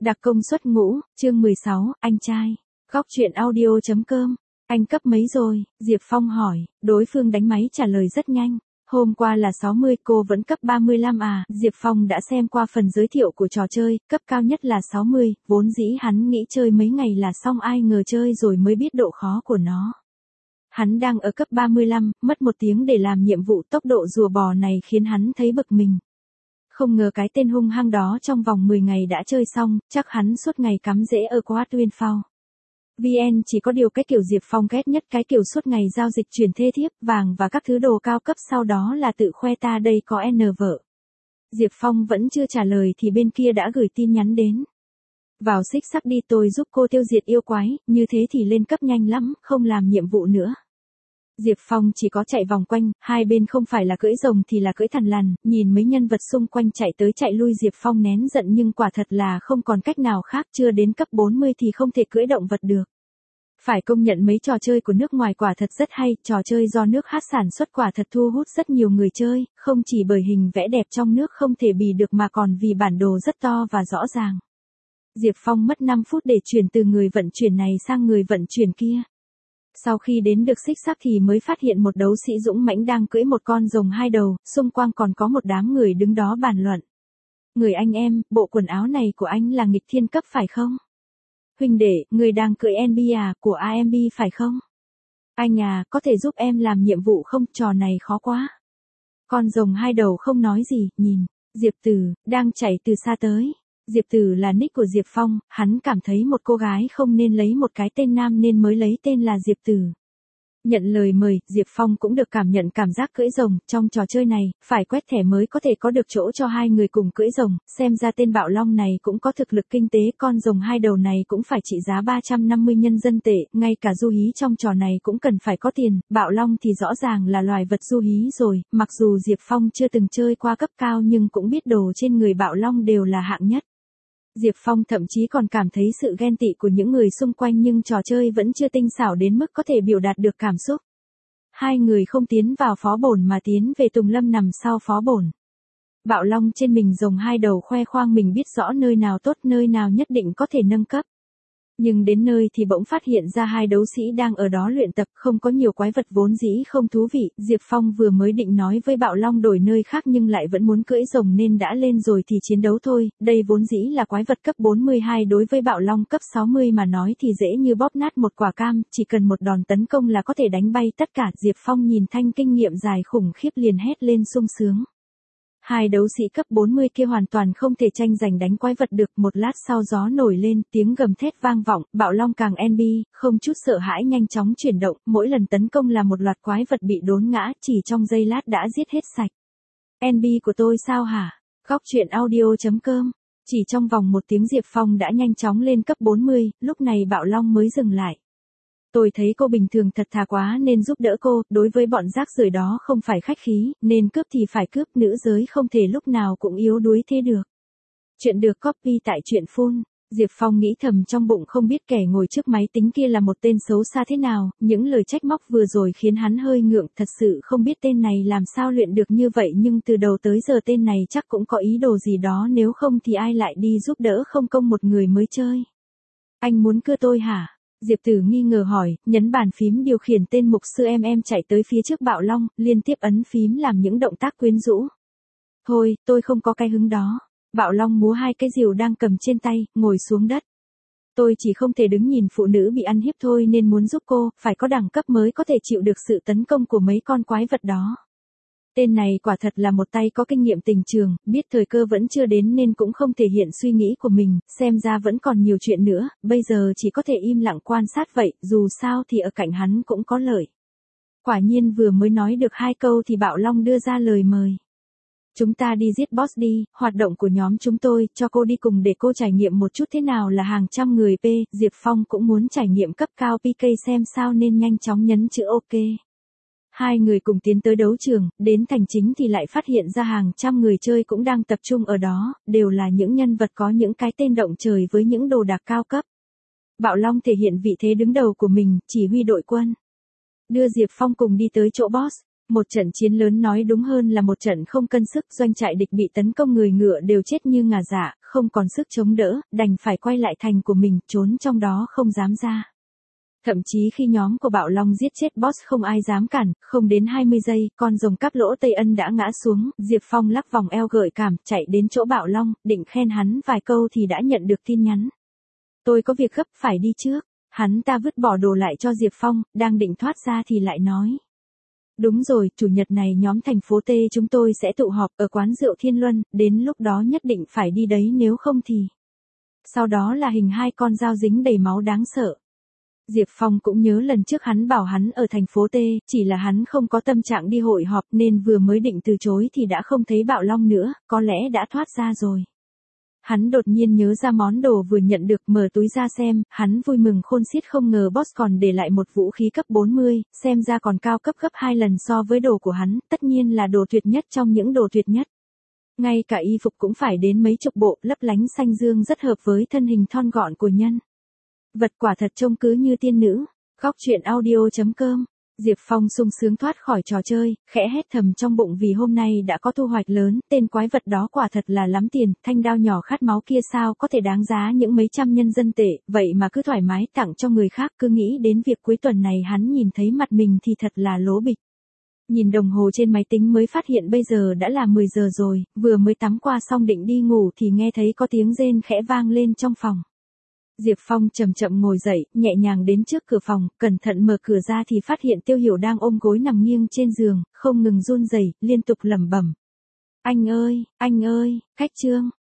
Đặc công xuất ngũ, chương 16, anh trai. Góc truyện audio.com. Anh cấp mấy rồi? Diệp Phong hỏi, đối phương đánh máy trả lời rất nhanh. Hôm qua là 60, cô vẫn cấp 35 à? Diệp Phong đã xem qua phần giới thiệu của trò chơi, cấp cao nhất là 60, vốn dĩ hắn nghĩ chơi mấy ngày là xong, ai ngờ chơi rồi mới biết độ khó của nó. Hắn đang ở cấp 35, mất 1 tiếng để làm nhiệm vụ tốc độ rùa bò này khiến hắn thấy bực mình. Không ngờ cái tên hung hăng đó trong vòng 10 ngày đã chơi xong, chắc hắn suốt ngày cắm rễ ở Quad Winfall. VN chỉ có điều cái kiểu Diệp Phong ghét nhất, cái kiểu suốt ngày giao dịch chuyển thê thiếp, vàng và các thứ đồ cao cấp, sau đó là tự khoe ta đây có N vợ. Diệp Phong vẫn chưa trả lời thì bên kia đã gửi tin nhắn đến. Vào xích sắc đi, tôi giúp cô tiêu diệt yêu quái, như thế thì lên cấp nhanh lắm, không làm nhiệm vụ nữa. Diệp Phong chỉ có chạy vòng quanh, hai bên không phải là cưỡi rồng thì là cưỡi thằn lằn, nhìn mấy nhân vật xung quanh chạy tới chạy lui, Diệp Phong nén giận nhưng quả thật là không còn cách nào khác, chưa đến cấp 40 thì không thể cưỡi động vật được. Phải công nhận mấy trò chơi của nước ngoài quả thật rất hay, trò chơi do nước hát sản xuất quả thật thu hút rất nhiều người chơi, không chỉ bởi hình vẽ đẹp trong nước không thể bì được mà còn vì bản đồ rất to và rõ ràng. Diệp Phong mất 5 phút để chuyển từ người vận chuyển này sang người vận chuyển kia. Sau khi đến được xích sắc thì mới phát hiện một đấu sĩ dũng mãnh đang cưỡi một con rồng 2 đầu, xung quanh còn có một đám người đứng đó bàn luận. Người anh em, bộ quần áo này của anh là nghịch thiên cấp phải không? Huynh đệ, người đang cưỡi NB à, của AMB phải không? Anh à, có thể giúp em làm nhiệm vụ không, trò này khó quá. Con rồng 2 đầu không nói gì, nhìn, Diệp Tử, đang chạy từ xa tới. Diệp Tử là nick của Diệp Phong, hắn cảm thấy một cô gái không nên lấy một cái tên nam nên mới lấy tên là Diệp Tử. Nhận lời mời, Diệp Phong cũng được cảm nhận cảm giác cưỡi rồng, trong trò chơi này, phải quét thẻ mới có thể có được chỗ cho hai người cùng cưỡi rồng, xem ra tên Bạo Long này cũng có thực lực kinh tế, con rồng 2 đầu này cũng phải trị giá 350 nhân dân tệ, ngay cả du hí trong trò này cũng cần phải có tiền, Bạo Long thì rõ ràng là loài vật du hí rồi, mặc dù Diệp Phong chưa từng chơi qua cấp cao nhưng cũng biết đồ trên người Bạo Long đều là hạng nhất. Diệp Phong thậm chí còn cảm thấy sự ghen tị của những người xung quanh nhưng trò chơi vẫn chưa tinh xảo đến mức có thể biểu đạt được cảm xúc. Hai người không tiến vào phó bổn mà tiến về Tùng Lâm nằm sau phó bổn. Bạo Long trên mình rồng 2 đầu khoe khoang mình biết rõ nơi nào tốt, nơi nào nhất định có thể nâng cấp. Nhưng đến nơi thì bỗng phát hiện ra 2 đấu sĩ đang ở đó luyện tập, không có nhiều quái vật vốn dĩ không thú vị, Diệp Phong vừa mới định nói với Bạo Long đổi nơi khác nhưng lại vẫn muốn cưỡi rồng nên đã lên rồi thì chiến đấu thôi, đây vốn dĩ là quái vật cấp 42, đối với Bạo Long cấp 60 mà nói thì dễ như bóp nát một quả cam, chỉ cần một đòn tấn công là có thể đánh bay tất cả. Diệp Phong nhìn thanh kinh nghiệm dài khủng khiếp liền hét lên sung sướng. 2 đấu sĩ cấp 40 kia hoàn toàn không thể tranh giành đánh quái vật được, một lát sau gió nổi lên, tiếng gầm thét vang vọng, Bạo Long càng NB, không chút sợ hãi nhanh chóng chuyển động, mỗi lần tấn công là một loạt quái vật bị đốn ngã, chỉ trong giây lát đã giết hết sạch. NB của tôi sao hả? Góc truyện audio.com. Chỉ trong vòng 1 tiếng Diệp Phong đã nhanh chóng lên cấp 40, lúc này Bạo Long mới dừng lại. Tôi thấy cô bình thường thật thà quá nên giúp đỡ cô, đối với bọn rác rưởi đó không phải khách khí, nên cướp thì phải cướp, nữ giới không thể lúc nào cũng yếu đuối thế được. Chuyện được copy tại truyện full. Diệp Phong nghĩ thầm trong bụng, không biết kẻ ngồi trước máy tính kia là một tên xấu xa thế nào, những lời trách móc vừa rồi khiến hắn hơi ngượng, thật sự không biết tên này làm sao luyện được như vậy, nhưng từ đầu tới giờ tên này chắc cũng có ý đồ gì đó, nếu không thì ai lại đi giúp đỡ không công một người mới chơi. Anh muốn cưa tôi hả? Diệp Tử nghi ngờ hỏi, nhấn bàn phím điều khiển tên mục sư em chạy tới phía trước Bạo Long, liên tiếp ấn phím làm những động tác quyến rũ. Thôi, tôi không có cái hứng đó. Bạo Long múa 2 cái rìu đang cầm trên tay, ngồi xuống đất. Tôi chỉ không thể đứng nhìn phụ nữ bị ăn hiếp thôi nên muốn giúp cô, phải có đẳng cấp mới có thể chịu được sự tấn công của mấy con quái vật đó. Tên này quả thật là một tay có kinh nghiệm tình trường, biết thời cơ vẫn chưa đến nên cũng không thể hiện suy nghĩ của mình, xem ra vẫn còn nhiều chuyện nữa, bây giờ chỉ có thể im lặng quan sát vậy, dù sao thì ở cạnh hắn cũng có lợi. Quả nhiên vừa mới nói được 2 câu thì Bạo Long đưa ra lời mời. Chúng ta đi giết boss đi, hoạt động của nhóm chúng tôi, cho cô đi cùng để cô trải nghiệm một chút thế nào là hàng trăm người P, Diệp Phong cũng muốn trải nghiệm cấp cao PK xem sao nên nhanh chóng nhấn chữ OK. 2 người cùng tiến tới đấu trường, đến thành chính thì lại phát hiện ra hàng trăm người chơi cũng đang tập trung ở đó, đều là những nhân vật có những cái tên động trời với những đồ đạc cao cấp. Bạo Long thể hiện vị thế đứng đầu của mình, chỉ huy đội quân. Đưa Diệp Phong cùng đi tới chỗ boss. Một trận chiến lớn, nói đúng hơn là một trận không cân sức, doanh trại địch bị tấn công, người ngựa đều chết như ngà dạ, không còn sức chống đỡ, đành phải quay lại thành của mình, trốn trong đó không dám ra. Thậm chí khi nhóm của Bạo Long giết chết boss không ai dám cản, không đến 20 giây, con rồng cắp lỗ Tây Ân đã ngã xuống, Diệp Phong lắc vòng eo gợi cảm, chạy đến chỗ Bạo Long, định khen hắn vài câu thì đã nhận được tin nhắn. Tôi có việc gấp phải đi trước. Hắn ta vứt bỏ đồ lại cho Diệp Phong, đang định thoát ra thì lại nói. Đúng rồi, chủ nhật này nhóm thành phố T chúng tôi sẽ tụ họp ở quán rượu Thiên Luân, đến lúc đó nhất định phải đi đấy nếu không thì. Sau đó là hình hai con dao dính đầy máu đáng sợ. Diệp Phong cũng nhớ lần trước hắn bảo hắn ở thành phố T, chỉ là hắn không có tâm trạng đi hội họp nên vừa mới định từ chối thì đã không thấy Bạo Long nữa, có lẽ đã thoát ra rồi. Hắn đột nhiên nhớ ra món đồ vừa nhận được, mở túi ra xem, hắn vui mừng khôn xiết, không ngờ boss còn để lại một vũ khí cấp 40, xem ra còn cao cấp gấp 2 lần so với đồ của hắn, tất nhiên là đồ tuyệt nhất trong những đồ tuyệt nhất. Ngay cả y phục cũng phải đến mấy chục bộ, lấp lánh xanh dương rất hợp với thân hình thon gọn của nhân vật, quả thật trông cứ như tiên nữ. Góc truyện audio.com. Diệp Phong sung sướng thoát khỏi trò chơi, khẽ hét thầm trong bụng vì hôm nay đã có thu hoạch lớn, tên quái vật đó quả thật là lắm tiền, thanh đao nhỏ khát máu kia sao có thể đáng giá những mấy trăm nhân dân tệ, vậy mà cứ thoải mái tặng cho người khác, cứ nghĩ đến việc cuối tuần này hắn nhìn thấy mặt mình thì thật là lố bịch. Nhìn đồng hồ trên máy tính mới phát hiện bây giờ đã là 10 giờ rồi, vừa mới tắm qua xong định đi ngủ thì nghe thấy có tiếng rên khẽ vang lên trong phòng. Diệp Phong chậm chậm ngồi dậy, nhẹ nhàng đến trước cửa phòng, cẩn thận mở cửa ra thì phát hiện Tiêu Hiểu đang ôm gối nằm nghiêng trên giường, không ngừng run rẩy, liên tục lẩm bẩm. Anh ơi, khách Trương.